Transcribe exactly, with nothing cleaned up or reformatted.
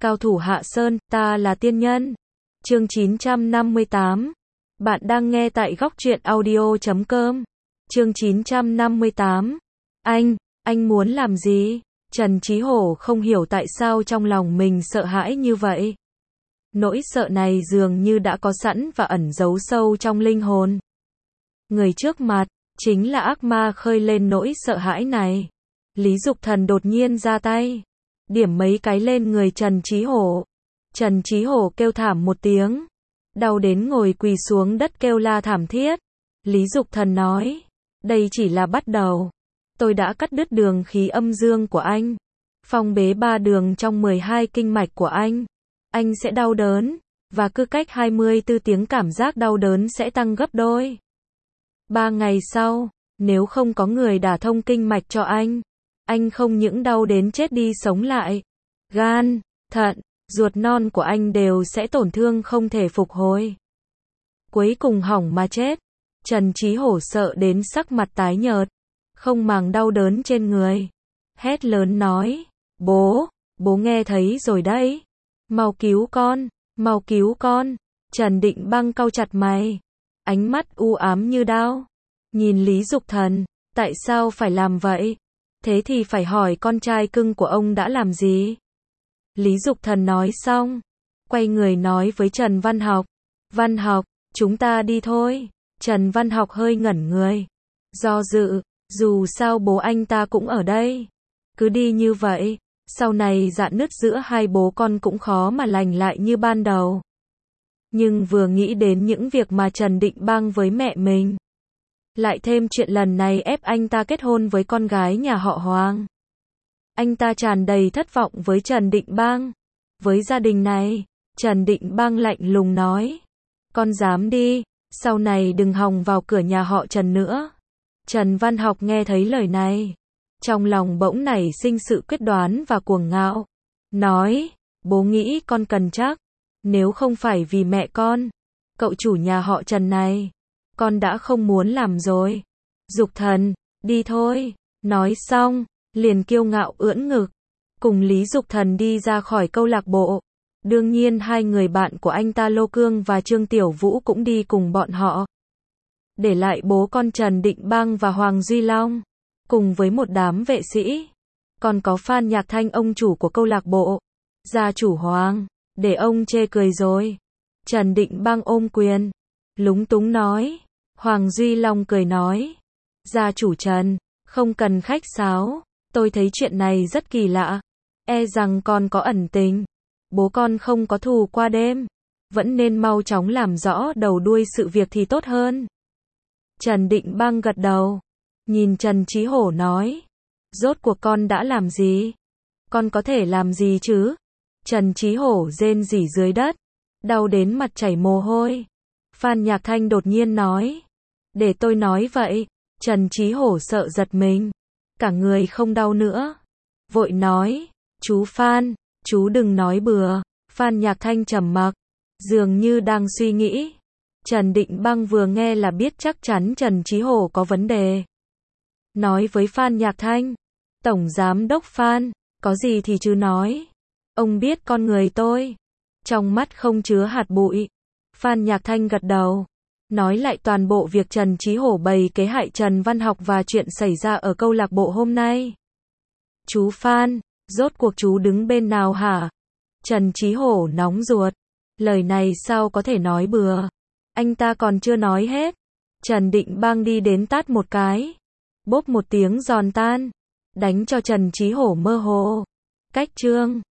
Cao thủ Hạ Sơn, ta là tiên nhân. Chương chín trăm năm mươi tám. Bạn đang nghe tại góc truyện audio chấm com. Chương chín trăm năm mươi tám. Anh, anh muốn làm gì? Trần Chí Hổ không hiểu tại sao trong lòng mình sợ hãi như vậy. Nỗi sợ này dường như đã có sẵn và ẩn giấu sâu trong linh hồn. Người trước mặt, chính là ác ma khơi lên nỗi sợ hãi này. Lý Dục Thần đột nhiên ra tay, điểm mấy cái lên người Trần Chí Hổ. Trần Chí Hổ kêu thảm một tiếng, đau đến ngồi quỳ xuống đất kêu la thảm thiết. Lý Dục Thần nói, đây chỉ là bắt đầu. Tôi đã cắt đứt đường khí âm dương của anh, phong bế ba đường trong mười hai kinh mạch của anh. Anh sẽ đau đớn, và cứ cách hai mươi tư tiếng cảm giác đau đớn sẽ tăng gấp đôi. Ba ngày sau, nếu không có người đả thông kinh mạch cho anh, anh không những đau đến chết đi sống lại, gan, thận, ruột non của anh đều sẽ tổn thương không thể phục hồi. Cuối cùng hỏng mà chết. Trần Chí Hổ sợ đến sắc mặt tái nhợt, không màng đau đớn trên người, hét lớn nói, bố, bố nghe thấy rồi đấy, mau cứu con, mau cứu con. Trần Định Băng cau chặt mày, ánh mắt u ám như đao, nhìn Lý Dục Thần, tại sao phải làm vậy? Thế thì phải hỏi con trai cưng của ông đã làm gì? Lý Dục Thần nói xong, quay người nói với Trần Văn Học, Văn Học, chúng ta đi thôi. Trần Văn Học hơi ngẩn người, do dự, dù sao bố anh ta cũng ở đây. Cứ đi như vậy, sau này rạn nứt giữa hai bố con cũng khó mà lành lại như ban đầu. Nhưng vừa nghĩ đến những việc mà Trần Định Băng với mẹ mình, lại thêm chuyện lần này ép anh ta kết hôn với con gái nhà họ Hoàng, anh ta tràn đầy thất vọng với Trần Định Băng. Với gia đình này, Trần Định Băng lạnh lùng nói, con dám đi, sau này đừng hòng vào cửa nhà họ Trần nữa. Trần Văn Học nghe thấy lời này, trong lòng bỗng nảy sinh sự quyết đoán và cuồng ngạo, nói, bố nghĩ con cần chắc, nếu không phải vì mẹ con, cậu chủ nhà họ Trần này, con đã không muốn làm rồi. Dục Thần, đi thôi. Nói xong, liền kiêu ngạo ưỡn ngực, cùng Lý Dục Thần đi ra khỏi câu lạc bộ. Đương nhiên hai người bạn của anh ta Lô Cương và Trương Tiểu Vũ cũng đi cùng bọn họ. Để lại bố con Trần Định Băng và Hoàng Duy Long, cùng với một đám vệ sĩ. Còn có Phan Nhạc Thanh, ông chủ của câu lạc bộ. Gia chủ Hoàng, để ông chê cười rồi. Trần Định Băng ôm quyền, lúng túng nói. Hoàng Duy Long cười nói, gia chủ Trần, không cần khách sáo, tôi thấy chuyện này rất kỳ lạ, e rằng con có ẩn tình, bố con không có thù qua đêm, vẫn nên mau chóng làm rõ đầu đuôi sự việc thì tốt hơn. Trần Định Băng gật đầu, nhìn Trần Chí Hổ nói, rốt cuộc con đã làm gì? Con có thể làm gì chứ? Trần Chí Hổ rên rỉ dưới đất, đau đến mặt chảy mồ hôi. Phan Nhạc Thanh đột nhiên nói, để tôi nói vậy. Trần Chí Hổ sợ giật mình, cả người không đau nữa, vội nói, chú Phan, chú đừng nói bừa. Phan Nhạc Thanh trầm mặc, dường như đang suy nghĩ. Trần Định Băng vừa nghe là biết chắc chắn Trần Chí Hổ có vấn đề. Nói với Phan Nhạc Thanh, Tổng Giám đốc Phan, có gì thì chứ nói. Ông biết con người tôi, trong mắt không chứa hạt bụi. Phan Nhạc Thanh gật đầu, nói lại toàn bộ việc Trần Chí Hổ bày kế hại Trần Văn Học và chuyện xảy ra ở câu lạc bộ hôm nay. Chú Phan, rốt cuộc chú đứng bên nào hả? Trần Chí Hổ nóng ruột, lời này sao có thể nói bừa. Anh ta còn chưa nói hết, Trần Định Băng đi đến tát một cái, bốp một tiếng giòn tan, đánh cho Trần Chí Hổ mơ hồ. Cách chương